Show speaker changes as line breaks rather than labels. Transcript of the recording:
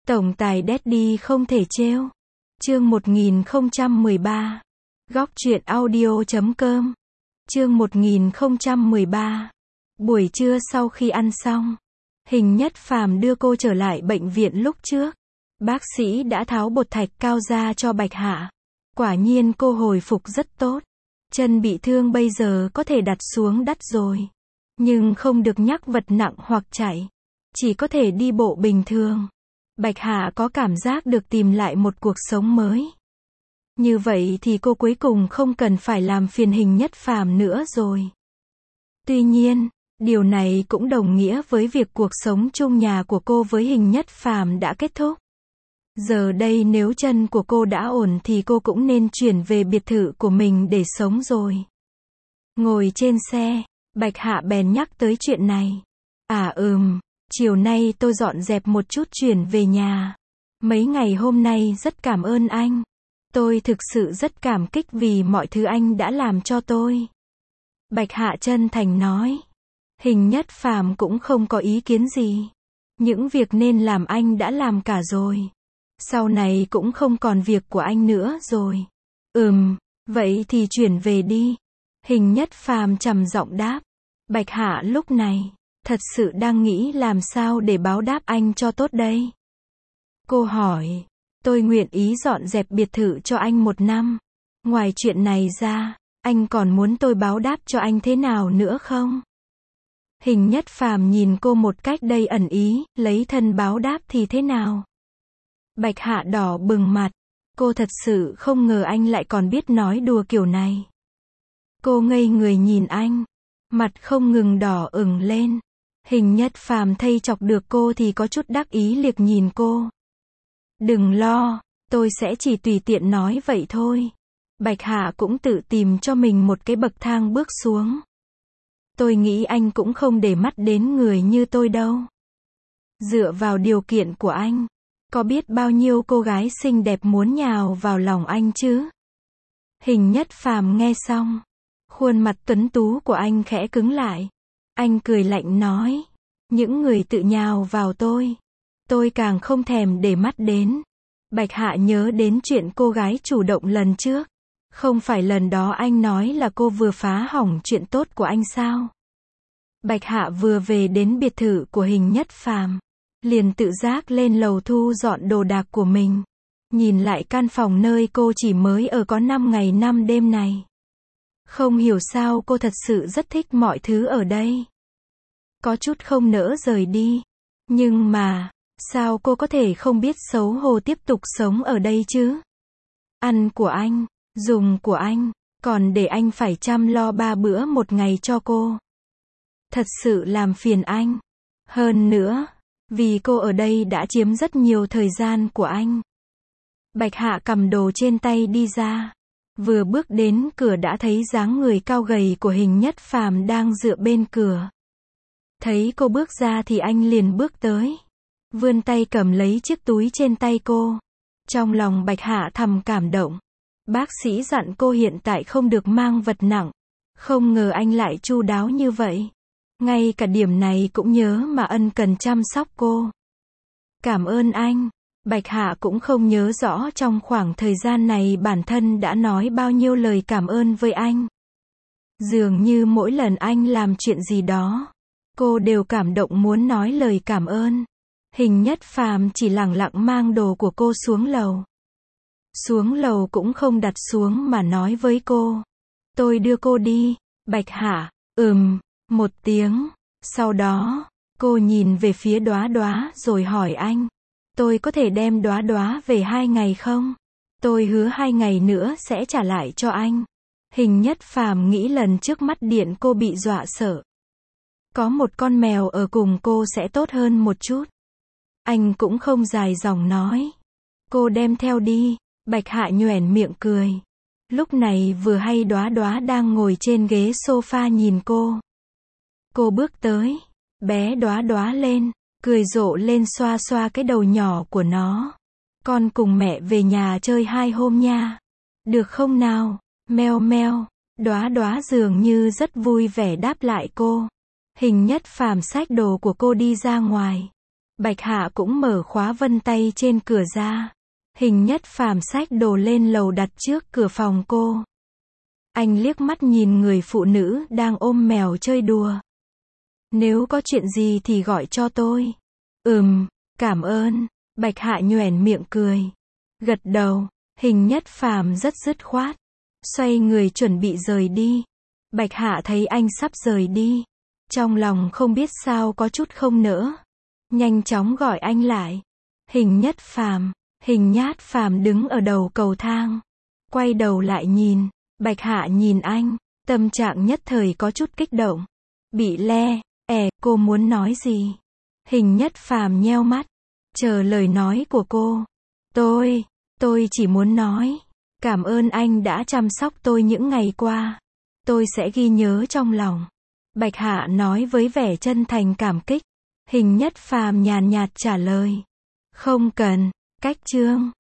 Tổng tài Daddy không thể trêu. Chương 1013. Góc truyện audio.com. Chương 1013. Buổi trưa sau khi ăn xong, Hình Nhất Phàm đưa cô trở lại bệnh viện lúc trước. Bác sĩ đã tháo bột thạch cao ra cho Bạch Hạ. Quả nhiên cô hồi phục rất tốt. Chân bị thương bây giờ có thể đặt xuống đất rồi. Nhưng không được nhắc vật nặng hoặc chạy. Chỉ có thể đi bộ bình thường. Bạch Hạ có cảm giác được tìm lại một cuộc sống mới. Như vậy thì cô cuối cùng không cần phải làm phiền Hình Nhất Phàm nữa rồi. Tuy nhiên, điều này cũng đồng nghĩa với việc cuộc sống chung nhà của cô với Hình Nhất Phàm đã kết thúc. Giờ đây nếu chân của cô đã ổn thì cô cũng nên chuyển về biệt thự của mình để sống rồi. Ngồi trên xe, Bạch Hạ bèn nhắc tới chuyện này. Chiều nay tôi dọn dẹp một chút chuyển về nhà. Mấy ngày hôm nay rất cảm ơn anh. Tôi thực sự rất cảm kích vì mọi thứ anh đã làm cho tôi. Bạch Hạ chân thành nói. Hình Nhất Phàm cũng không có ý kiến gì. Những việc nên làm anh đã làm cả rồi. Sau này cũng không còn việc của anh nữa rồi. Vậy thì chuyển về đi. Hình Nhất Phàm trầm giọng đáp. Bạch Hạ lúc này thật sự đang nghĩ làm sao để báo đáp anh cho tốt đây. Cô hỏi, tôi nguyện ý dọn dẹp biệt thự cho anh 1 năm. Ngoài chuyện này ra, anh còn muốn tôi báo đáp cho anh thế nào nữa không? Hình Nhất Phàm nhìn cô một cách đầy ẩn ý, lấy thân báo đáp thì thế nào? Bạch Hạ đỏ bừng mặt. Cô thật sự không ngờ anh lại còn biết nói đùa kiểu này. Cô ngây người nhìn anh. Mặt không ngừng đỏ ửng lên. Hình Nhất Phàm thay chọc được cô thì có chút đắc ý liếc nhìn cô. Đừng lo, tôi sẽ chỉ tùy tiện nói vậy thôi. Bạch Hạ cũng tự tìm cho mình một cái bậc thang bước xuống. Tôi nghĩ anh cũng không để mắt đến người như tôi đâu. Dựa vào điều kiện của anh, có biết bao nhiêu cô gái xinh đẹp muốn nhào vào lòng anh chứ? Hình Nhất Phàm nghe xong, khuôn mặt tuấn tú của anh khẽ cứng lại. Anh cười lạnh nói, những người tự nhào vào tôi càng không thèm để mắt đến. Bạch Hạ nhớ đến chuyện cô gái chủ động lần trước. Không phải lần đó anh nói là cô vừa phá hỏng chuyện tốt của anh sao? Bạch Hạ vừa về đến biệt thự của Hình Nhất Phàm, liền tự giác lên lầu thu dọn đồ đạc của mình. Nhìn lại căn phòng nơi cô chỉ mới ở có 5 ngày 5 đêm này. Không hiểu sao cô thật sự rất thích mọi thứ ở đây. Có chút không nỡ rời đi. Nhưng mà, sao cô có thể không biết xấu hổ tiếp tục sống ở đây chứ? Ăn của anh, dùng của anh, còn để anh phải chăm lo 3 bữa một ngày cho cô. Thật sự làm phiền anh. Hơn nữa, vì cô ở đây đã chiếm rất nhiều thời gian của anh. Bạch Hạ cầm đồ trên tay đi ra. Vừa bước đến cửa đã thấy dáng người cao gầy của Hình Nhất Phàm đang dựa bên cửa. Thấy cô bước ra thì anh liền bước tới. Vươn tay cầm lấy chiếc túi trên tay cô. Trong lòng Bạch Hạ thầm cảm động. Bác sĩ dặn cô hiện tại không được mang vật nặng. Không ngờ anh lại chu đáo như vậy. Ngay cả điểm này cũng nhớ mà ân cần chăm sóc cô. Cảm ơn anh. Bạch Hạ cũng không nhớ rõ trong khoảng thời gian này bản thân đã nói bao nhiêu lời cảm ơn với anh. Dường như mỗi lần anh làm chuyện gì đó, cô đều cảm động muốn nói lời cảm ơn. Hình Nhất Phàm chỉ lẳng lặng mang đồ của cô xuống lầu. Xuống lầu cũng không đặt xuống mà nói với cô. Tôi đưa cô đi. Bạch Hạ, một tiếng. Sau đó, cô nhìn về phía Đóa Đóa rồi hỏi anh. Tôi có thể đem Đóa Đóa về 2 ngày không? Tôi hứa 2 ngày nữa sẽ trả lại cho anh. Hình Nhất Phàm nghĩ lần trước mắt điện cô bị dọa sợ. Có một con mèo ở cùng cô sẽ tốt hơn một chút. Anh cũng không dài dòng nói. Cô đem theo đi. Bạch Hạ nhoẻn miệng cười. Lúc này vừa hay Đóa Đóa đang ngồi trên ghế sofa nhìn cô. Cô bước tới, bé Đóa Đóa lên, cười rộ lên xoa xoa cái đầu nhỏ của nó. Con cùng mẹ về nhà chơi 2 hôm nha. Được không nào? Meo meo. Đóa Đóa dường như rất vui vẻ đáp lại cô. Hình Nhất Phàm xách đồ của cô đi ra ngoài. Bạch Hạ cũng mở khóa vân tay trên cửa ra. Hình Nhất Phàm xách đồ lên lầu đặt trước cửa phòng cô. Anh liếc mắt nhìn người phụ nữ đang ôm mèo chơi đùa. Nếu có chuyện gì thì gọi cho tôi. Cảm ơn. Bạch Hạ nhoẻn miệng cười. Gật đầu. Hình Nhất Phàm rất dứt khoát. Xoay người chuẩn bị rời đi. Bạch Hạ thấy anh sắp rời đi. Trong lòng không biết sao có chút không nỡ. Nhanh chóng gọi anh lại. Hình Nhất Phàm. Hình Nhát Phàm đứng ở đầu cầu thang. Quay đầu lại nhìn. Bạch Hạ nhìn anh. Tâm trạng nhất thời có chút kích động. Bị le. Cô muốn nói gì? Hình Nhất Phàm nheo mắt. Chờ lời nói của cô. Tôi chỉ muốn nói. Cảm ơn anh đã chăm sóc tôi những ngày qua. Tôi sẽ ghi nhớ trong lòng. Bạch Hạ nói với vẻ chân thành cảm kích. Hình Nhất Phàm nhàn nhạt trả lời. Không cần. Cách chương.